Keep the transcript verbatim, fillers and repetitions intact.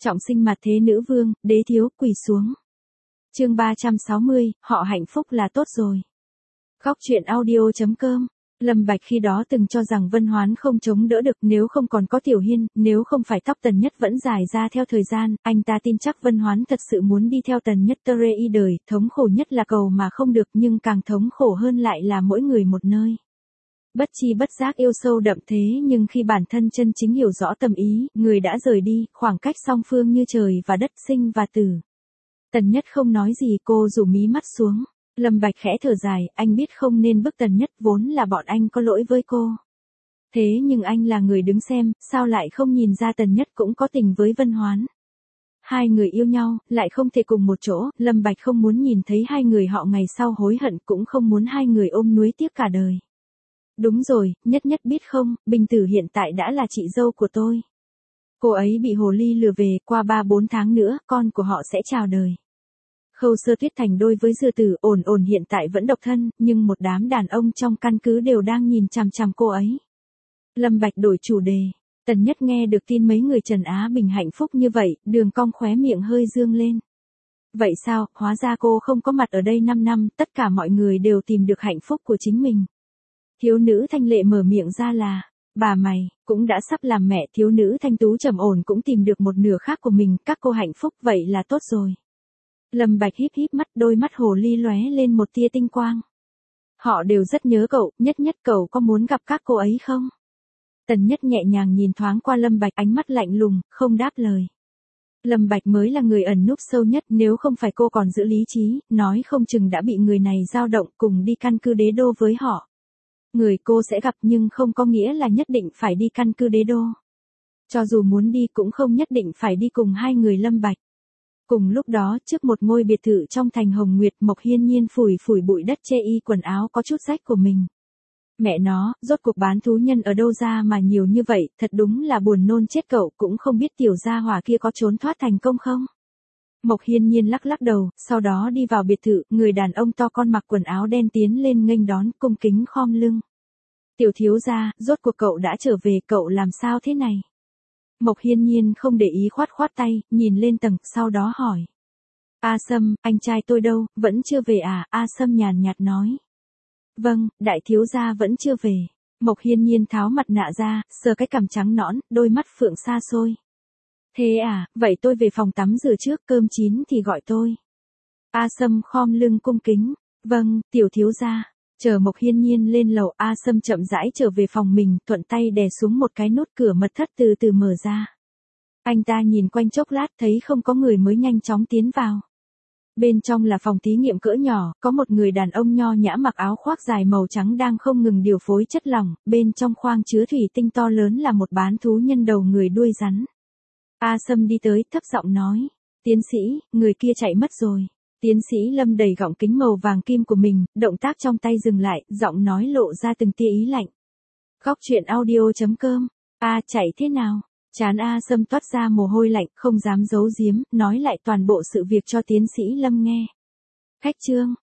Trọng sinh mặt thế nữ vương, đế thiếu, quỳ xuống. Chương ba trăm sáu mươi, họ hạnh phúc là tốt rồi. Khóc chuyện audio chấm com. Lâm Bạch khi đó từng cho rằng Vân Hoán không chống đỡ được, nếu không còn có Tiểu Hiên, nếu không phải tóc Tần Nhất vẫn dài ra theo thời gian, anh ta tin chắc Vân Hoán thật sự muốn đi theo Tần Nhất tơ rê y đời, thống khổ nhất là cầu mà không được, nhưng càng thống khổ hơn lại là mỗi người một nơi. Bất chi bất giác yêu sâu đậm thế, nhưng khi bản thân chân chính hiểu rõ tâm ý, người đã rời đi, khoảng cách song phương như trời và đất, sinh và tử. Tần Nhất không nói gì, cô rủ mí mắt xuống. Lâm Bạch khẽ thở dài, anh biết không nên bức Tần Nhất, vốn là bọn anh có lỗi với cô. Thế nhưng anh là người đứng xem, sao lại không nhìn ra Tần Nhất cũng có tình với Vân Hoán. Hai người yêu nhau, lại không thể cùng một chỗ, Lâm Bạch không muốn nhìn thấy hai người họ ngày sau hối hận, cũng không muốn hai người ôm nuối tiếc cả đời. Đúng rồi, Nhất Nhất biết không, Bình Tử hiện tại đã là chị dâu của tôi. Cô ấy bị hồ ly lừa về, qua ba bốn tháng nữa, con của họ sẽ chào đời. Khâu Sơ Tuyết thành đôi với Dư Tử, Ổn Ổn hiện tại vẫn độc thân, nhưng một đám đàn ông trong căn cứ đều đang nhìn chằm chằm cô ấy. Lâm Bạch đổi chủ đề. Tần Nhất nghe được tin mấy người Trần Á Bình hạnh phúc như vậy, đường cong khóe miệng hơi dương lên. Vậy sao, hóa ra cô không có mặt ở đây năm năm, tất cả mọi người đều tìm được hạnh phúc của chính mình. Thiếu nữ Thanh Lệ mở miệng ra là, bà mày, cũng đã sắp làm mẹ. Thiếu nữ Thanh Tú trầm ổn cũng tìm được một nửa khác của mình, các cô hạnh phúc vậy là tốt rồi. Lâm Bạch híp híp mắt, đôi mắt hồ ly lóe lên một tia tinh quang. Họ đều rất nhớ cậu, Nhất Nhất cậu có muốn gặp các cô ấy không? Tần Nhất nhẹ nhàng nhìn thoáng qua Lâm Bạch, ánh mắt lạnh lùng, không đáp lời. Lâm Bạch mới là người ẩn núp sâu nhất, nếu không phải cô còn giữ lý trí, nói không chừng đã bị người này dao động cùng đi căn cứ đế đô với họ. Người cô sẽ gặp nhưng không có nghĩa là nhất định phải đi căn cứ đế đô. Cho dù muốn đi cũng không nhất định phải đi cùng hai người Lâm Bạch. Cùng lúc đó, trước một ngôi biệt thự trong thành Hồng Nguyệt, Mộc Hiên Nhiên phủi phủi bụi đất che y quần áo có chút rách của mình. Mẹ nó, rốt cuộc bán thú nhân ở đâu ra mà nhiều như vậy, thật đúng là buồn nôn chết, cậu cũng không biết tiểu gia hỏa kia có trốn thoát thành công không? Mộc Hiên Nhiên lắc lắc đầu, sau đó đi vào biệt thự, người đàn ông to con mặc quần áo đen tiến lên nghênh đón, cung kính khom lưng. Tiểu thiếu gia, rốt cuộc cậu đã trở về, cậu làm sao thế này? Mộc Hiên Nhiên không để ý, khoát khoát tay, nhìn lên tầng, sau đó hỏi. A Sâm, anh trai tôi đâu, vẫn chưa về à? A Sâm nhàn nhạt nói. Vâng, đại thiếu gia vẫn chưa về. Mộc Hiên Nhiên tháo mặt nạ ra, sờ cái cằm trắng nõn, đôi mắt phượng xa xôi. Thế à, vậy tôi về phòng tắm rửa trước, cơm chín thì gọi tôi. A Sâm khom lưng cung kính. Vâng, tiểu thiếu gia. Chờ Mộc Hiên Nhiên lên lầu, A Sâm chậm rãi trở về phòng mình, thuận tay đè xuống một cái nút, cửa mật thất từ từ mở ra. Anh ta nhìn quanh chốc lát, thấy không có người mới nhanh chóng tiến vào. Bên trong là phòng thí nghiệm cỡ nhỏ, có một người đàn ông nho nhã mặc áo khoác dài màu trắng đang không ngừng điều phối chất lỏng, bên trong khoang chứa thủy tinh to lớn là một bán thú nhân đầu người đuôi rắn. A Sâm đi tới, thấp giọng nói, tiến sĩ, người kia chạy mất rồi. Tiến sĩ Lâm đẩy gọng kính màu vàng kim của mình, động tác trong tay dừng lại, giọng nói lộ ra từng tia ý lạnh. Khóc chuyện audio chấm com. A chạy thế nào? Trán A Sâm toát ra mồ hôi lạnh, không dám giấu giếm, nói lại toàn bộ sự việc cho tiến sĩ Lâm nghe. Khách trương,